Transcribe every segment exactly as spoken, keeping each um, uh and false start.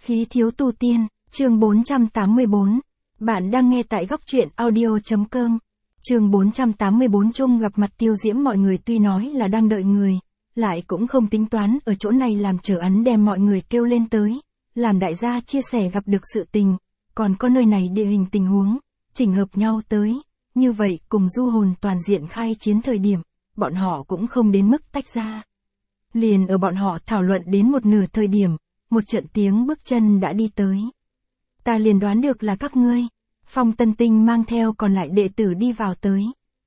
Khí thiếu tu tiên, chương bốn trăm tám mươi bốn. Bạn đang nghe tại góc truyện audio.com. Chương bốn trăm tám mươi bốn chung gặp mặt Tiêu Diễm, mọi người tuy nói là đang đợi người, lại cũng không tính toán ở chỗ này làm trở án đem mọi người kêu lên tới, làm đại gia chia sẻ gặp được sự tình, còn có nơi này địa hình tình huống, chỉnh hợp nhau tới, như vậy cùng du hồn toàn diện khai chiến thời điểm, bọn họ cũng không đến mức tách ra. Liền ở bọn họ thảo luận đến một nửa thời điểm, một trận tiếng bước chân đã đi tới. Ta liền đoán được là các ngươi. Phong Tân Tinh mang theo còn lại đệ tử đi vào tới.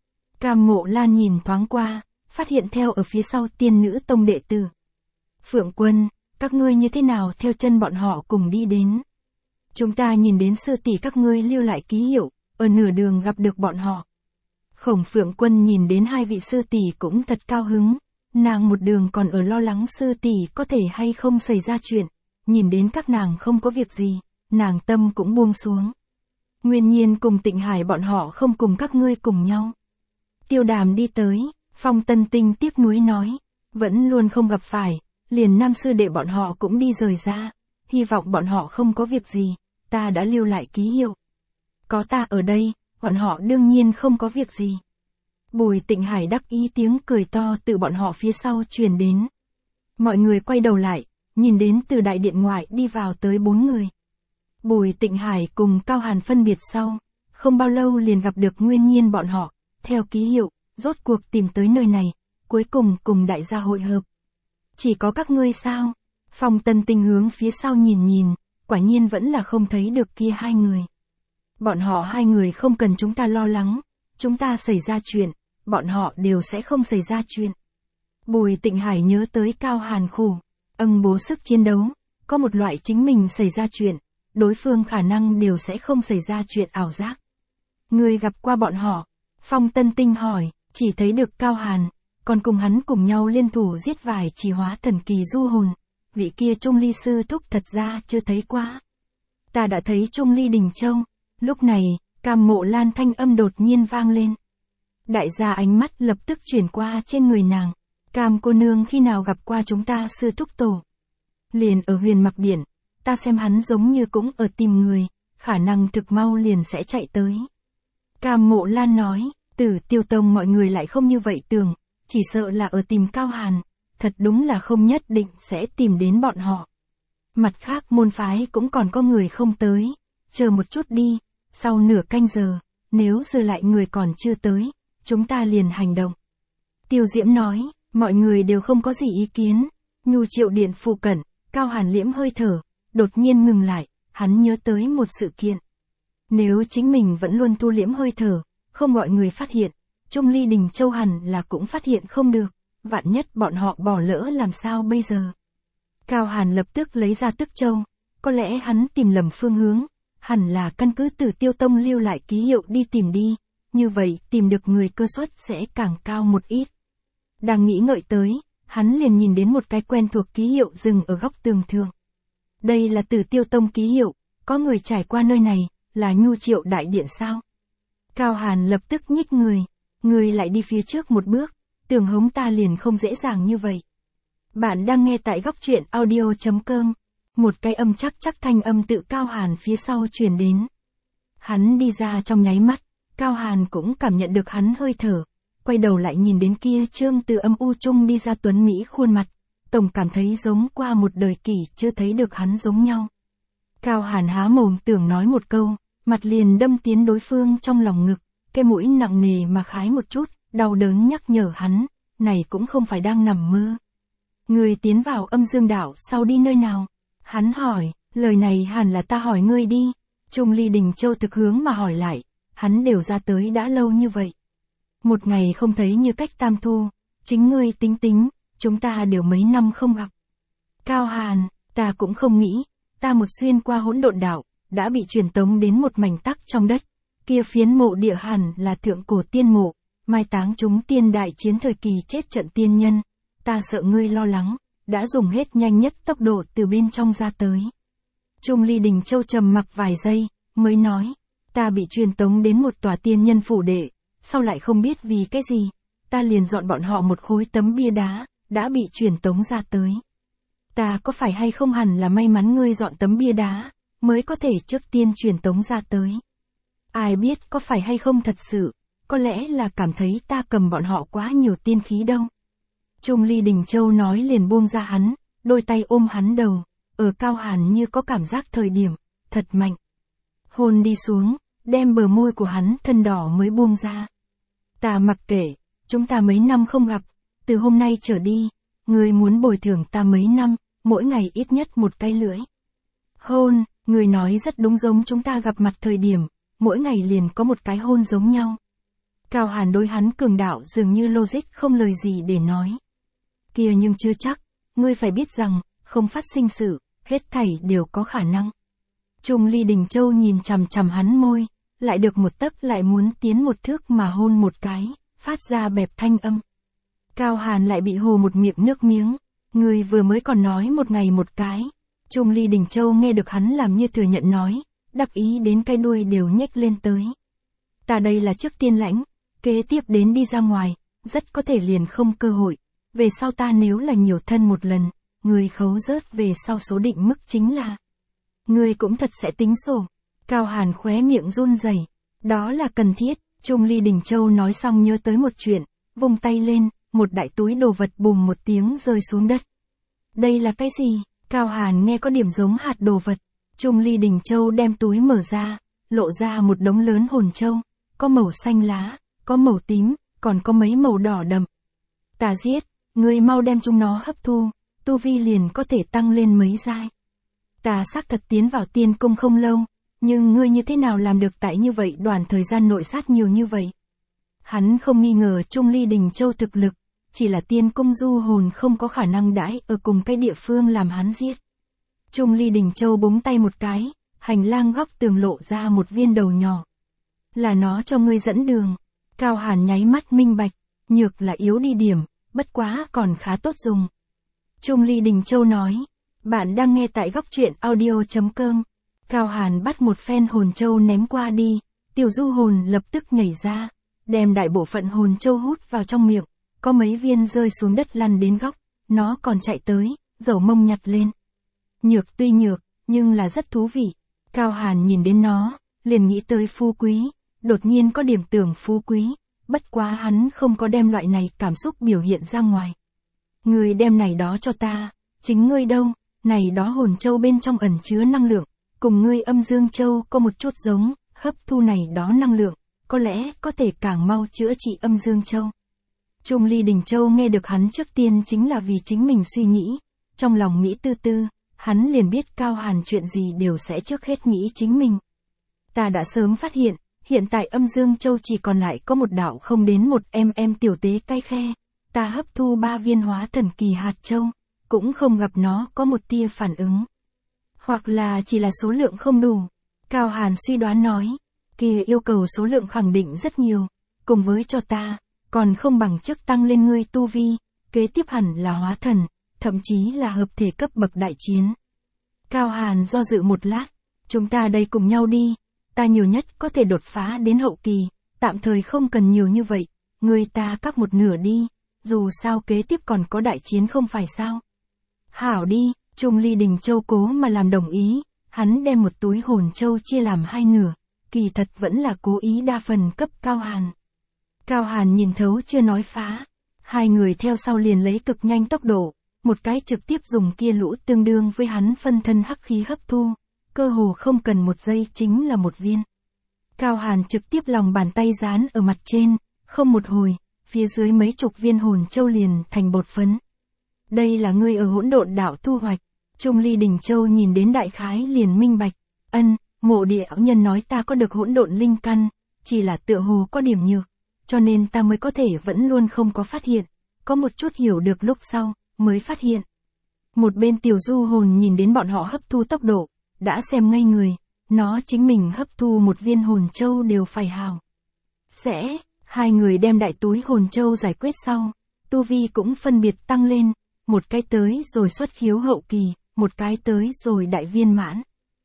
Cam Mộ Lan nhìn thoáng qua, phát hiện theo ở phía sau Tiên Nữ Tông đệ tử. Phượng Quân, các ngươi như thế nào theo chân bọn họ cùng đi đến? Chúng ta nhìn đến sư tỷ các ngươi lưu lại ký hiệu, ở nửa đường gặp được bọn họ. Khổng Phượng Quân nhìn đến hai vị sư tỷ cũng thật cao hứng, nàng một đường còn ở lo lắng sư tỷ có thể hay không xảy ra chuyện, nhìn đến các nàng không có việc gì, nàng tâm cũng buông xuống. Nguyên nhiên cùng Tịnh Hải bọn họ không cùng các ngươi cùng nhau. Tiêu Đàm đi tới, Phong Tân Tinh tiếc nuối nói, vẫn luôn không gặp phải, liền nam sư đệ bọn họ cũng đi rời ra, hy vọng bọn họ không có việc gì, ta đã lưu lại ký hiệu. Có ta ở đây, bọn họ đương nhiên không có việc gì. Bùi Tịnh Hải đắc ý tiếng cười to từ bọn họ phía sau truyền đến. Mọi người quay đầu lại, nhìn đến từ đại điện ngoại đi vào tới bốn người. Bùi Tịnh Hải cùng Cao Hàn phân biệt sau, không bao lâu liền gặp được Nguyên Nhiên bọn họ, theo ký hiệu, rốt cuộc tìm tới nơi này, cuối cùng cùng đại gia hội hợp. Chỉ có các ngươi sao? Phong Tân Tinh hướng phía sau nhìn nhìn, quả nhiên vẫn là không thấy được kia hai người. Bọn họ hai người không cần chúng ta lo lắng, chúng ta xảy ra chuyện, bọn họ đều sẽ không xảy ra chuyện. Bùi Tịnh Hải nhớ tới Cao Hàn khổ, âng bố sức chiến đấu, có một loại chính mình xảy ra chuyện, đối phương khả năng đều sẽ không xảy ra chuyện ảo giác. Người gặp qua bọn họ? Phong Tân Tinh hỏi, chỉ thấy được Cao Hàn, còn cùng hắn cùng nhau liên thủ giết vài trì hóa thần kỳ du hồn, vị kia Trung Ly sư thúc thật ra chưa thấy qua. Ta đã thấy Trung Ly Đình Châu. Lúc này, Cam Mộ Lan thanh âm đột nhiên vang lên. Đại gia ánh mắt lập tức chuyển qua trên người nàng. Cam cô nương khi nào gặp qua chúng ta sư thúc tổ? Liền ở Huyền Mặc Điện, ta xem hắn giống như cũng ở tìm người, khả năng thực mau liền sẽ chạy tới. Cam Mộ Lan nói, Tử Tiêu Tông mọi người lại không như vậy tưởng, chỉ sợ là ở tìm Cao Hàn, thật đúng là không nhất định sẽ tìm đến bọn họ. Mặt khác môn phái cũng còn có người không tới, chờ một chút đi, sau nửa canh giờ, nếu dư lại người còn chưa tới, chúng ta liền hành động. Tiêu Diễm nói, mọi người đều không có gì ý kiến, Nhu Triệu Điện phụ cận, Cao Hàn liễm hơi thở, đột nhiên ngừng lại, hắn nhớ tới một sự kiện. Nếu chính mình vẫn luôn thu liễm hơi thở, không gọi người phát hiện, Trung Ly Đình Châu hẳn là cũng phát hiện không được, vạn nhất bọn họ bỏ lỡ làm sao bây giờ. Cao Hàn lập tức lấy ra Tức Châu, có lẽ hắn tìm lầm phương hướng, hẳn là căn cứ Tử Tiêu Tông lưu lại ký hiệu đi tìm đi, như vậy tìm được người cơ suất sẽ càng cao một ít. Đang nghĩ ngợi tới, hắn liền nhìn đến một cái quen thuộc ký hiệu dừng ở góc tường thượng. Đây là Tử Tiêu Tông ký hiệu, có người trải qua nơi này, là Nhu Triệu đại điện sao? Cao Hàn lập tức nhích người, người lại đi phía trước một bước, tưởng hống ta liền không dễ dàng như vậy. Bạn đang nghe tại góc truyện audio.com. Một cái âm chắc chắc thanh âm tự Cao Hàn phía sau truyền đến. Hắn đi ra trong nháy mắt, Cao Hàn cũng cảm nhận được hắn hơi thở, quay đầu lại nhìn đến kia trương từ âm u trung đi ra tuấn Mỹ khuôn mặt, tổng cảm thấy giống qua một đời kỷ chưa thấy được hắn giống nhau. Cao Hàn há mồm tưởng nói một câu, mặt liền đâm tiến đối phương trong lòng ngực, cái mũi nặng nề mà khái một chút, đau đớn nhắc nhở hắn, này cũng không phải đang nằm mơ. Người tiến vào âm dương đảo sau đi nơi nào? Hắn hỏi, lời này hẳn là ta hỏi ngươi đi. Trung Ly Đình Châu thực hướng mà hỏi lại, hắn đều ra tới đã lâu như vậy. Một ngày không thấy như cách tam thu, chính ngươi tính tính, chúng ta đều mấy năm không gặp. Cao Hàn, ta cũng không nghĩ, ta một xuyên qua hỗn độn đảo, đã bị truyền tống đến một mảnh tắc trong đất. Kia phiến mộ địa hẳn là thượng cổ tiên mộ, mai táng chúng tiên đại chiến thời kỳ chết trận tiên nhân. Ta sợ ngươi lo lắng, đã dùng hết nhanh nhất tốc độ từ bên trong ra tới. Trung Ly Đình Châu trầm mặc vài giây, mới nói, ta bị truyền tống đến một tòa tiên nhân phủ đệ, sau lại không biết vì cái gì, ta liền dọn bọn họ một khối tấm bia đá, đã bị truyền tống ra tới. Ta có phải hay không hẳn là may mắn ngươi dọn tấm bia đá, mới có thể trước tiên truyền tống ra tới. Ai biết có phải hay không thật sự, có lẽ là cảm thấy ta cầm bọn họ quá nhiều tiên khí đâu. Trung Ly Đình Châu nói liền buông ra hắn, đôi tay ôm hắn đầu, ở Cao Hàn như có cảm giác thời điểm, thật mạnh. Hôn đi xuống, đem bờ môi của hắn thân đỏ mới buông ra. Ta mặc kệ, chúng ta mấy năm không gặp, từ hôm nay trở đi, ngươi muốn bồi thường ta mấy năm, mỗi ngày ít nhất một cái lưỡi. Hôn, ngươi nói rất đúng, giống chúng ta gặp mặt thời điểm, mỗi ngày liền có một cái hôn giống nhau. Cao Hàn đối hắn cường đạo dường như logic không lời gì để nói. Kia nhưng chưa chắc, ngươi phải biết rằng, không phát sinh sự, hết thảy đều có khả năng. Trung Ly Đình Châu nhìn chằm chằm hắn môi, lại được một tấc lại muốn tiến một thước mà hôn một cái, phát ra bẹp thanh âm. Cao Hàn lại bị hồ một miệng nước miếng, ngươi vừa mới còn nói một ngày một cái. Trung Ly Đình Châu nghe được hắn làm như thừa nhận nói, đắc ý đến cái đuôi đều nhếch lên tới. Ta đây là trước tiên lãnh, kế tiếp đến đi ra ngoài, rất có thể liền không cơ hội. Về sau ta nếu là nhiều thân một lần, người khấu rớt về sau số định mức chính là. Người cũng thật sẽ tính sổ. Cao Hàn khóe miệng run rẩy. Đó là cần thiết. Trung Ly Đình Châu nói xong nhớ tới một chuyện, vung tay lên, một đại túi đồ vật bùm một tiếng rơi xuống đất. Đây là cái gì? Cao Hàn nghe có điểm giống hạt đồ vật. Trung Ly Đình Châu đem túi mở ra, lộ ra một đống lớn hồn châu, có màu xanh lá, có màu tím, còn có mấy màu đỏ đậm. Ta giết, ngươi mau đem chúng nó hấp thu, tu vi liền có thể tăng lên mấy giai. Ta xác thật tiến vào tiên cung không lâu, nhưng ngươi như thế nào làm được tại như vậy đoạn thời gian nội sát nhiều như vậy? Hắn không nghi ngờ Trung Ly Đình Châu thực lực, chỉ là tiên cung du hồn không có khả năng đãi ở cùng cái địa phương làm hắn giết. Trung Ly Đình Châu búng tay một cái, hành lang góc tường lộ ra một viên đầu nhỏ. Là nó cho ngươi dẫn đường. Cao Hàn nháy mắt minh bạch, nhược là yếu đi điểm, bất quá còn khá tốt dùng. Trung Ly Đình Châu nói, bạn đang nghe tại góc truyện audio chấm com. Cao Hàn bắt một phen hồn châu ném qua đi, tiểu du hồn lập tức nhảy ra, đem đại bộ phận hồn châu hút vào trong miệng, có mấy viên rơi xuống đất lăn đến góc, nó còn chạy tới, dầu mông nhặt lên. Nhược tuy nhược, nhưng là rất thú vị. Cao Hàn nhìn đến nó, liền nghĩ tới phú quý, đột nhiên có điểm tưởng phú quý, bất quá hắn không có đem loại này cảm xúc biểu hiện ra ngoài. Ngươi đem này đó cho ta, chính ngươi đâu, này đó hồn châu bên trong ẩn chứa năng lượng, cùng ngươi âm dương châu có một chút giống, hấp thu này đó năng lượng, có lẽ có thể càng mau chữa trị âm dương châu. Trung Ly Đình Châu nghe được hắn trước tiên chính là vì chính mình suy nghĩ, trong lòng nghĩ tư tư, hắn liền biết Cao Hàn chuyện gì đều sẽ trước hết nghĩ chính mình. Ta đã sớm phát hiện, hiện tại âm dương châu chỉ còn lại có một đạo không đến một mm tiểu tế cái khe, ta hấp thu ba viên hóa thần kỳ hạt châu, cũng không gặp nó có một tia phản ứng. Hoặc là chỉ là số lượng không đủ. Cao Hàn suy đoán nói, kia yêu cầu số lượng khẳng định rất nhiều, cùng với cho ta, còn không bằng chức tăng lên ngươi tu vi, kế tiếp hẳn là hóa thần, thậm chí là hợp thể cấp bậc đại chiến. Cao Hàn do dự một lát, chúng ta đây cùng nhau đi, ta nhiều nhất có thể đột phá đến hậu kỳ, tạm thời không cần nhiều như vậy, ngươi ta cắt một nửa đi, dù sao kế tiếp còn có đại chiến không phải sao. Hảo đi, Trung Ly Đình Châu cố mà làm đồng ý, hắn đem một túi hồn châu chia làm hai nửa, kỳ thật vẫn là cố ý đa phần cấp Cao Hàn. Cao Hàn nhìn thấu chưa nói phá, hai người theo sau liền lấy cực nhanh tốc độ, một cái trực tiếp dùng kia lũ tương đương với hắn phân thân hắc khí hấp thu, cơ hồ không cần một giây chính là một viên. Cao Hàn trực tiếp lòng bàn tay dán ở mặt trên, không một hồi, phía dưới mấy chục viên hồn châu liền thành bột phấn. Đây là ngươi ở hỗn độn đạo thu hoạch. Trung Ly Đình Châu nhìn đến đại khái liền minh bạch, ân, mộ địa ảo nhân nói ta có được hỗn độn linh căn, chỉ là tựa hồ có điểm nhược, cho nên ta mới có thể vẫn luôn không có phát hiện, có một chút hiểu được lúc sau, mới phát hiện. Một bên tiểu du hồn nhìn đến bọn họ hấp thu tốc độ, đã xem ngây người, nó chính mình hấp thu một viên hồn châu đều phải hào. Sẽ, hai người đem đại túi hồn châu giải quyết sau, tu vi cũng phân biệt tăng lên, một cái tới rồi xuất khiếu hậu kỳ, một cái tới rồi đại viên mãn.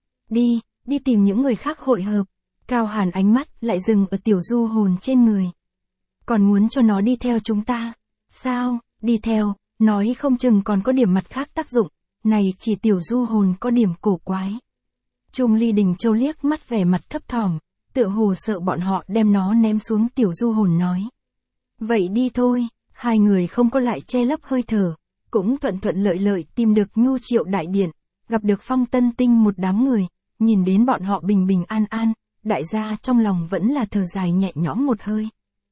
Đi, đi tìm những người khác hội hợp. Cao Hàn ánh mắt lại dừng ở tiểu du hồn trên người. Còn muốn cho nó đi theo chúng ta. Sao, đi theo, nói không chừng còn có điểm mặt khác tác dụng. này chỉ tiểu du hồn có điểm cổ quái. Trung Ly Đình Châu liếc mắt vẻ mặt thấp thỏm, tựa hồ sợ bọn họ đem nó ném xuống, tiểu du hồn nói. Vậy đi thôi, hai người không có lại che lấp hơi thở, cũng thuận thuận lợi lợi tìm được Nhu Triệu đại điện, gặp được Phong Tân Tinh một đám người, nhìn đến bọn họ bình bình an an, đại gia trong lòng vẫn là thở dài nhẹ nhõm một hơi.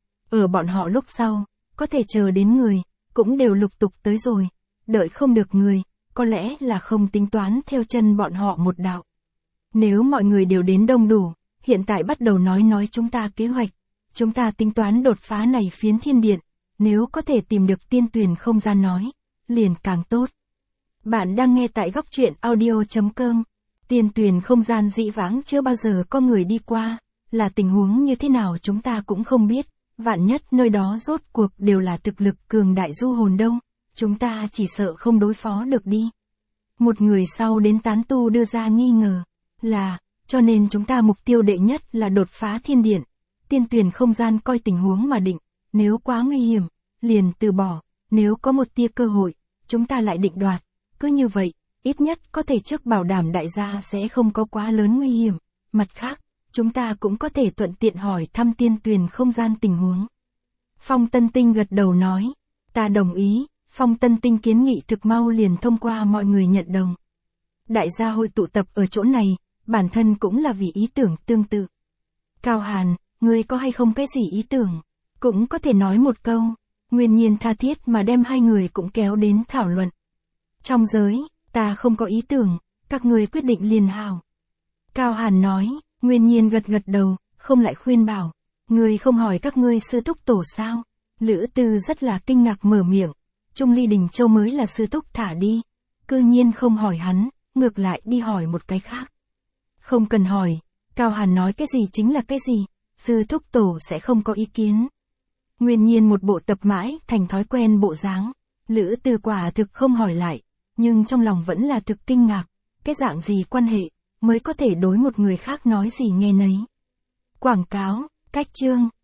Ở bọn họ lúc sau, có thể chờ đến người, cũng đều lục tục tới rồi, đợi không được người, có lẽ là không tính toán theo chân bọn họ một đạo. Nếu mọi người đều đến đông đủ, hiện tại bắt đầu nói nói chúng ta kế hoạch, chúng ta tính toán đột phá này phiến thiên điện, nếu có thể tìm được tiên tuyển không gian nói, liền càng tốt. Bạn đang nghe tại góc truyện audio chấm com. Tiên tuyển không gian dĩ vãng chưa bao giờ có người đi qua, là tình huống như thế nào chúng ta cũng không biết, vạn nhất nơi đó rốt cuộc đều là thực lực cường đại du hồn đông, chúng ta chỉ sợ không đối phó được đi. Một người sau đến tán tu đưa ra nghi ngờ, là, cho nên chúng ta mục tiêu đệ nhất là đột phá thiên điện, tiên tuyển không gian coi tình huống mà định, nếu quá nguy hiểm, liền từ bỏ, nếu có một tia cơ hội, chúng ta lại định đoạt, cứ như vậy, ít nhất có thể trước bảo đảm đại gia sẽ không có quá lớn nguy hiểm, mặt khác, chúng ta cũng có thể thuận tiện hỏi thăm tiên tuyển không gian tình huống. Phong Tân Tinh gật đầu nói, ta đồng ý, Phong Tân Tinh kiến nghị thực mau liền thông qua mọi người nhận đồng. Đại gia hội tụ tập ở chỗ này, bản thân cũng là vì ý tưởng tương tự. Cao Hàn, ngươi có hay không cái gì ý tưởng? Cũng có thể nói một câu, Nguyên Nhiên tha thiết mà đem hai người cũng kéo đến thảo luận. Trong giới, ta không có ý tưởng, các người quyết định liền hào. Cao Hàn nói, Nguyên Nhiên gật gật đầu, không lại khuyên bảo, người không hỏi các ngươi sư thúc tổ sao? Lữ Tư rất là kinh ngạc mở miệng, Trung Ly Đình Châu mới là sư thúc thả đi, cư nhiên không hỏi hắn, ngược lại đi hỏi một cái khác. Không cần hỏi, Cao Hàn nói cái gì chính là cái gì, sư thúc tổ sẽ không có ý kiến. Nguyên Nhiên một bộ tập mãi thành thói quen bộ dáng, Lữ Tư quả thực không hỏi lại, nhưng trong lòng vẫn là thực kinh ngạc, cái dạng gì quan hệ, mới có thể đối một người khác nói gì nghe nấy. Quảng cáo, cách chương.